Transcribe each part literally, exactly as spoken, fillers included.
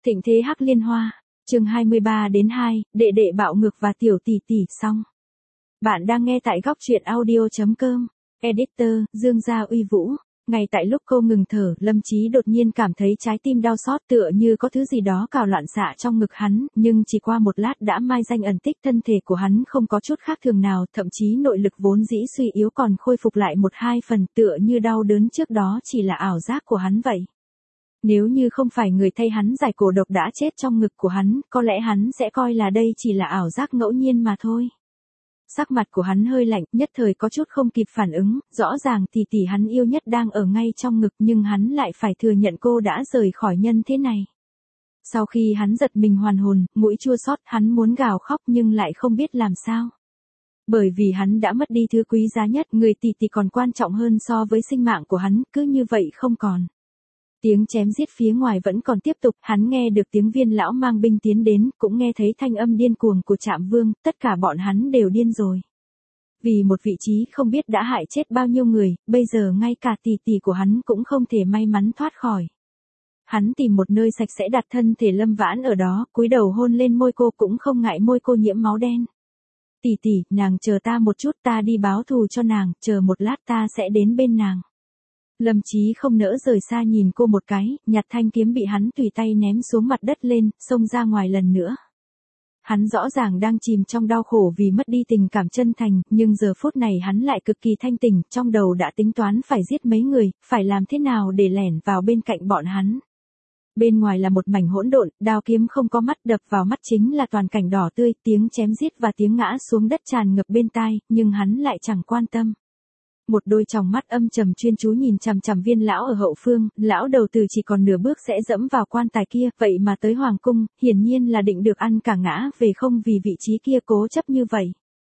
Thịnh thế Hắc Liên Hoa, chương hai mươi ba đến hai, đệ đệ bạo ngược và tiểu tỷ tỷ xong. Bạn đang nghe tại góc truyện audio.com, editor, Dương Gia Uy Vũ. Ngay tại lúc cô ngừng thở, Lâm Chí đột nhiên cảm thấy trái tim đau xót tựa như có thứ gì đó cào loạn xạ trong ngực hắn, nhưng chỉ qua một lát đã mai danh ẩn tích, thân thể của hắn không có chút khác thường nào, thậm chí nội lực vốn dĩ suy yếu còn khôi phục lại một hai phần, tựa như đau đớn trước đó chỉ là ảo giác của hắn vậy. Nếu như không phải người thay hắn giải cổ độc đã chết trong ngực của hắn, có lẽ hắn sẽ coi là đây chỉ là ảo giác ngẫu nhiên mà thôi. Sắc mặt của hắn hơi lạnh, nhất thời có chút không kịp phản ứng, rõ ràng tỷ tỷ hắn yêu nhất đang ở ngay trong ngực nhưng hắn lại phải thừa nhận cô đã rời khỏi nhân thế này. Sau khi hắn giật mình hoàn hồn, mũi chua xót, hắn muốn gào khóc nhưng lại không biết làm sao. Bởi vì hắn đã mất đi thứ quý giá nhất, người tỷ tỷ còn quan trọng hơn so với sinh mạng của hắn, cứ như vậy không còn. Tiếng chém giết phía ngoài vẫn còn tiếp tục, hắn nghe được tiếng Viên lão mang binh tiến đến, cũng nghe thấy thanh âm điên cuồng của Trạm Vương, tất cả bọn hắn đều điên rồi. Vì một vị trí không biết đã hại chết bao nhiêu người, bây giờ ngay cả tỷ tỷ của hắn cũng không thể may mắn thoát khỏi. Hắn tìm một nơi sạch sẽ đặt thân thể Lâm Vãn ở đó, cúi đầu hôn lên môi cô, cũng không ngại môi cô nhiễm máu đen. Tỷ tỷ, nàng chờ ta một chút, ta đi báo thù cho nàng, chờ một lát ta sẽ đến bên nàng. Lâm Chí không nỡ rời xa nhìn cô một cái, nhặt thanh kiếm bị hắn tùy tay ném xuống mặt đất lên, xông ra ngoài lần nữa. Hắn rõ ràng đang chìm trong đau khổ vì mất đi tình cảm chân thành, nhưng giờ phút này hắn lại cực kỳ thanh tỉnh, trong đầu đã tính toán phải giết mấy người, phải làm thế nào để lẻn vào bên cạnh bọn hắn. Bên ngoài là một mảnh hỗn độn, đao kiếm không có mắt, đập vào mắt chính là toàn cảnh đỏ tươi, tiếng chém giết và tiếng ngã xuống đất tràn ngập bên tai, nhưng hắn lại chẳng quan tâm. Một đôi tròng mắt âm trầm chuyên chú nhìn chằm chằm Viên lão ở hậu phương, lão đầu tử chỉ còn nửa bước sẽ dẫm vào quan tài kia, vậy mà tới hoàng cung, hiển nhiên là định được ăn cả ngã về không, vì vị trí kia cố chấp như vậy.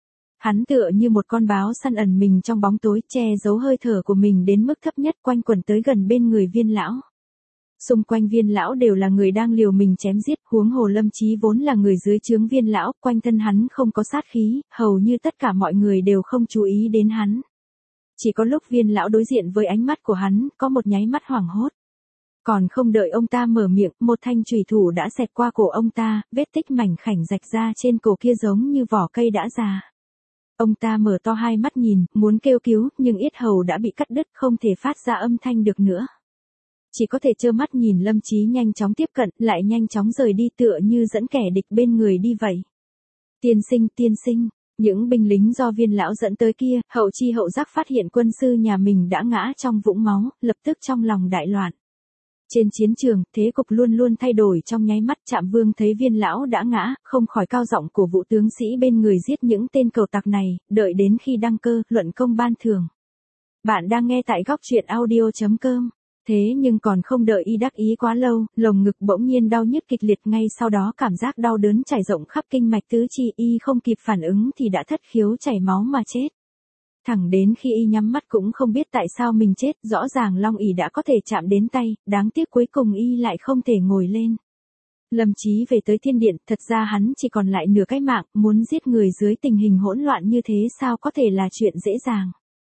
Hắn tựa như một con báo săn ẩn mình trong bóng tối, che giấu hơi thở của mình đến mức thấp nhất, quanh quẩn tới gần bên người Viên lão. Xung quanh Viên lão đều là người đang liều mình chém giết, huống hồ Lâm Chí vốn là người dưới trướng Viên lão, quanh thân hắn không có sát khí, hầu như tất cả mọi người đều không chú ý đến hắn. Chỉ có lúc Viên lão đối diện với ánh mắt của hắn, có một nháy mắt hoảng hốt. Còn không đợi ông ta mở miệng, một thanh chùy thủ đã xẹt qua cổ ông ta, vết tích mảnh khảnh rạch ra trên cổ kia giống như vỏ cây đã già. Ông ta mở to hai mắt nhìn, muốn kêu cứu, nhưng yết hầu đã bị cắt đứt, không thể phát ra âm thanh được nữa. Chỉ có thể trơ mắt nhìn Lâm Chí nhanh chóng tiếp cận, lại nhanh chóng rời đi, tựa như dẫn kẻ địch bên người đi vậy. Tiên sinh, tiên sinh. Những binh lính do Viên lão dẫn tới kia, hậu chi hậu giác phát hiện quân sư nhà mình đã ngã trong vũng máu, lập tức trong lòng đại loạn. Trên chiến trường, thế cục luôn luôn thay đổi trong nháy mắt. Trạm Vương thấy Viên lão đã ngã, không khỏi cao giọng cổ vũ tướng sĩ bên người giết những tên cẩu tặc này, đợi đến khi đăng cơ, luận công ban thưởng. Bạn đang nghe tại góc truyện audio.com. Thế nhưng còn không đợi y đắc ý quá lâu, lồng ngực bỗng nhiên đau nhức kịch liệt, ngay sau đó cảm giác đau đớn trải rộng khắp kinh mạch tứ chi, y không kịp phản ứng thì đã thất khiếu chảy máu mà chết. Thẳng đến khi y nhắm mắt cũng không biết tại sao mình chết, rõ ràng long ỷ đã có thể chạm đến tay, đáng tiếc cuối cùng y lại không thể ngồi lên. Lâm Chí về tới thiên điện, thật ra hắn chỉ còn lại nửa cái mạng, muốn giết người dưới tình hình hỗn loạn như thế sao có thể là chuyện dễ dàng.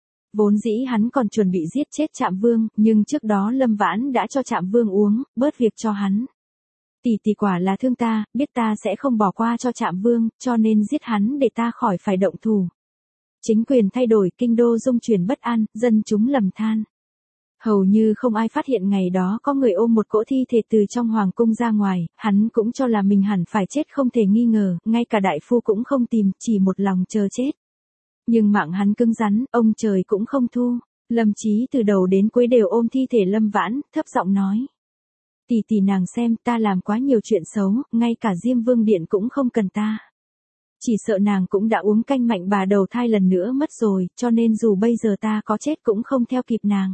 Vốn dĩ hắn còn chuẩn bị giết chết Trạm Vương, nhưng trước đó Lâm Vãn đã cho Trạm Vương uống, bớt việc cho hắn. Tỷ tỷ quả là thương ta, biết ta sẽ không bỏ qua cho Trạm Vương, cho nên giết hắn để ta khỏi phải động thủ. Chính quyền thay đổi, kinh đô dung chuyển bất an, dân chúng lầm than. Hầu như không ai phát hiện ngày đó có người ôm một cỗ thi thể từ trong hoàng cung ra ngoài, hắn cũng cho là mình hẳn phải chết không thể nghi ngờ, ngay cả đại phu cũng không tìm, chỉ một lòng chờ chết. Nhưng mạng hắn cứng rắn, ông trời cũng không thu. Lâm Chí từ đầu đến cuối đều ôm thi thể Lâm Vãn, thấp giọng nói. Tỷ tỷ nàng xem, ta làm quá nhiều chuyện xấu, ngay cả Diêm Vương Điện cũng không cần ta. Chỉ sợ nàng cũng đã uống canh mạnh bà đầu thai lần nữa mất rồi, cho nên dù bây giờ ta có chết cũng không theo kịp nàng.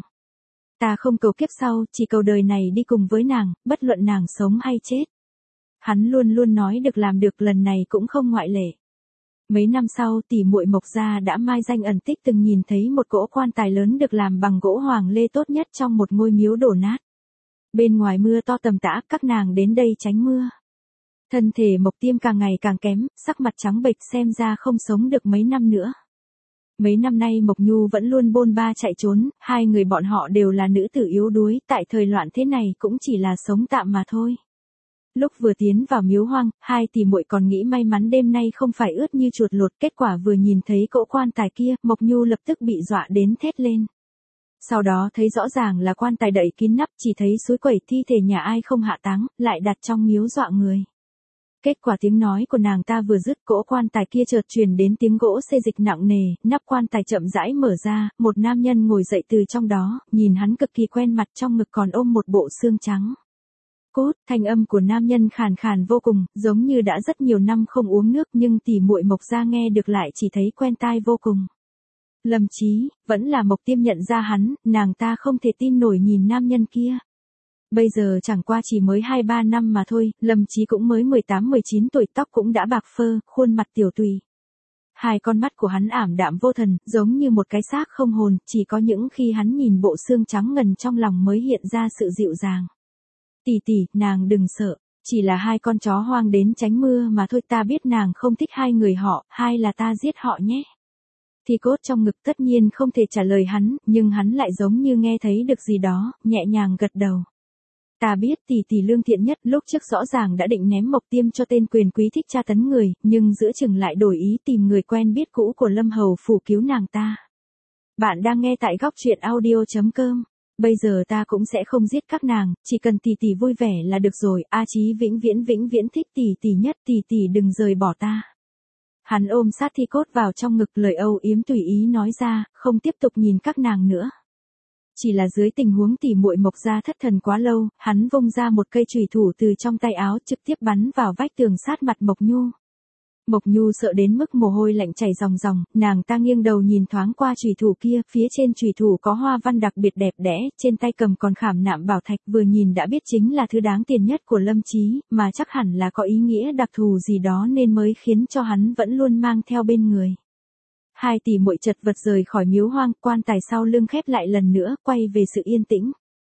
Ta không cầu kiếp sau, chỉ cầu đời này đi cùng với nàng, bất luận nàng sống hay chết. Hắn luôn luôn nói được làm được, lần này cũng không ngoại lệ. Mấy năm sau, tỷ muội Mộc gia đã mai danh ẩn tích, từng nhìn thấy một cỗ quan tài lớn được làm bằng gỗ hoàng lê tốt nhất trong một ngôi miếu đổ nát. Bên ngoài mưa to tầm tã, các nàng đến đây tránh mưa. Thân thể Mộc Tiêm càng ngày càng kém, sắc mặt trắng bệch, xem ra không sống được mấy năm nữa. Mấy năm nay Mộc Nhu vẫn luôn bôn ba chạy trốn, hai người bọn họ đều là nữ tử yếu đuối, tại thời loạn thế này cũng chỉ là sống tạm mà thôi. Lúc vừa tiến vào miếu hoang, hai tỷ muội còn nghĩ may mắn đêm nay không phải ướt như chuột lột, kết quả vừa nhìn thấy cỗ quan tài kia, Mộc Nhu lập tức bị dọa đến thét lên. Sau đó thấy rõ ràng là quan tài đậy kín nắp, chỉ thấy suối quẩy thi thể nhà ai không hạ táng, lại đặt trong miếu dọa người. Kết quả tiếng nói của nàng ta vừa dứt, cỗ quan tài kia chợt truyền đến tiếng gỗ xê dịch nặng nề, nắp quan tài chậm rãi mở ra, một nam nhân ngồi dậy từ trong đó, nhìn hắn cực kỳ quen mặt, trong ngực còn ôm một bộ xương trắng. Cốt, thanh âm của nam nhân khàn khàn vô cùng, giống như đã rất nhiều năm không uống nước, nhưng tỷ muội Mộc gia nghe được lại chỉ thấy quen tai vô cùng. Lâm Chí, vẫn là Mộc Tiêm nhận ra hắn, nàng ta không thể tin nổi nhìn nam nhân kia. Bây giờ chẳng qua chỉ mới hai ba năm mà thôi, Lâm Chí cũng mới mười tám mười chín tuổi, tóc cũng đã bạc phơ, khuôn mặt tiểu tụy. Hai con mắt của hắn ảm đạm vô thần, giống như một cái xác không hồn, chỉ có những khi hắn nhìn bộ xương trắng ngần trong lòng mới hiện ra sự dịu dàng. Tỷ tỷ, nàng đừng sợ, chỉ là hai con chó hoang đến tránh mưa mà thôi, ta biết nàng không thích hai người họ, hai là ta giết họ nhé. Thi Cốt trong ngực tất nhiên không thể trả lời hắn, nhưng hắn lại giống như nghe thấy được gì đó, nhẹ nhàng gật đầu. Ta biết tỷ tỷ lương thiện nhất, lúc trước rõ ràng đã định ném Mộc Tiêm cho tên quyền quý thích tra tấn người, nhưng giữa chừng lại đổi ý tìm người quen biết cũ của Lâm Hầu Phủ cứu nàng ta. Bạn đang nghe tại góc truyện audio chấm com. Bây giờ ta cũng sẽ không giết các nàng, chỉ cần tỷ tỷ vui vẻ là được rồi, A Chí vĩnh viễn vĩnh viễn thích tỷ tỷ nhất, tỷ tỷ đừng rời bỏ ta. Hắn ôm sát Thi Cốt vào trong ngực, lời âu yếm tùy ý nói ra, không tiếp tục nhìn các nàng nữa. Chỉ là dưới tình huống tỷ muội Mộc gia thất thần quá lâu, hắn vung ra một cây chùy thủ từ trong tay áo trực tiếp bắn vào vách tường sát mặt Mộc Nhu. Mộc Nhu sợ đến mức mồ hôi lạnh chảy ròng ròng, nàng ta nghiêng đầu nhìn thoáng qua chùy thủ kia, phía trên chùy thủ có hoa văn đặc biệt đẹp đẽ, trên tay cầm còn khảm nạm bảo thạch, vừa nhìn đã biết chính là thứ đáng tiền nhất của Lâm Chí, mà chắc hẳn là có ý nghĩa đặc thù gì đó nên mới khiến cho hắn vẫn luôn mang theo bên người. Hai tỷ muội chật vật rời khỏi miếu hoang, quan tài sau lưng khép lại lần nữa, quay về sự yên tĩnh.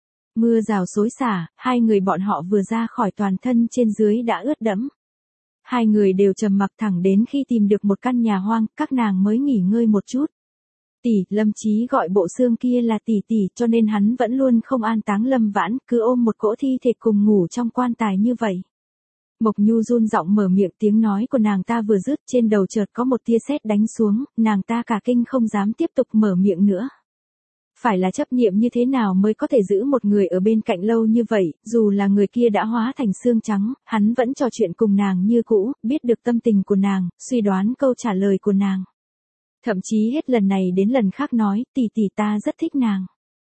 Mưa rào xối xả, hai người bọn họ vừa ra khỏi toàn thân trên dưới đã ướt đẫm. Hai người đều trầm mặc thẳng đến khi tìm được một căn nhà hoang, các nàng mới nghỉ ngơi một chút. Tỷ, Lâm Chí gọi bộ xương kia là tỷ tỷ, cho nên hắn vẫn luôn không an táng Lâm Vãn, cứ ôm một cỗ thi thể cùng ngủ trong quan tài như vậy. Mộc Nhu run giọng mở miệng, tiếng nói của nàng ta vừa dứt, trên đầu chợt có một tia sét đánh xuống, nàng ta cả kinh không dám tiếp tục mở miệng nữa. Phải là chấp niệm như thế nào mới có thể giữ một người ở bên cạnh lâu như vậy, dù là người kia đã hóa thành xương trắng, hắn vẫn trò chuyện cùng nàng như cũ, biết được tâm tình của nàng, suy đoán câu trả lời của nàng. Thậm chí hết lần này đến lần khác nói, tỷ tỷ ta rất thích nàng.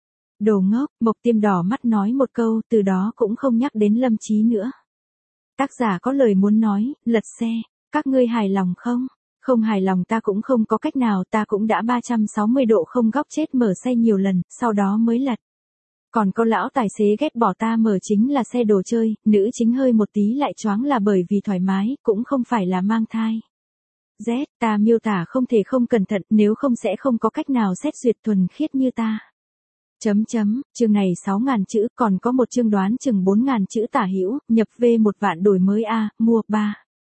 Đồ ngốc, Mộc Tiêm đỏ mắt nói một câu, từ đó cũng không nhắc đến Lâm Chí nữa. Tác giả có lời muốn nói, lật xe, các ngươi hài lòng không? Không hài lòng ta cũng không có cách nào, ta cũng đã ba trăm sáu mươi độ không góc chết mở xe nhiều lần, sau đó mới lật. Còn có lão tài xế ghét bỏ ta mở chính là xe đồ chơi, nữ chính hơi một tí lại choáng là bởi vì thoải mái, cũng không phải là mang thai. Z, ta miêu tả không thể không cẩn thận, nếu không sẽ không có cách nào xét duyệt thuần khiết như ta. Chấm chấm, chương này sáu ngàn chữ, còn có một chương đoán chừng bốn ngàn chữ tả hữu, nhập về một vạn đổi mới A, mua ba.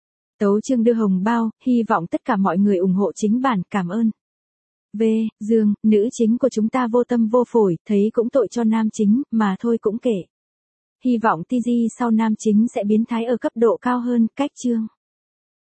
Tấu chương đưa hồng bao, hy vọng tất cả mọi người ủng hộ chính bản, cảm ơn. V, Dương, nữ chính của chúng ta vô tâm vô phổi, thấy cũng tội cho nam chính, mà thôi cũng kệ. Hy vọng tê giê sau nam chính sẽ biến thái ở cấp độ cao hơn, cách chương.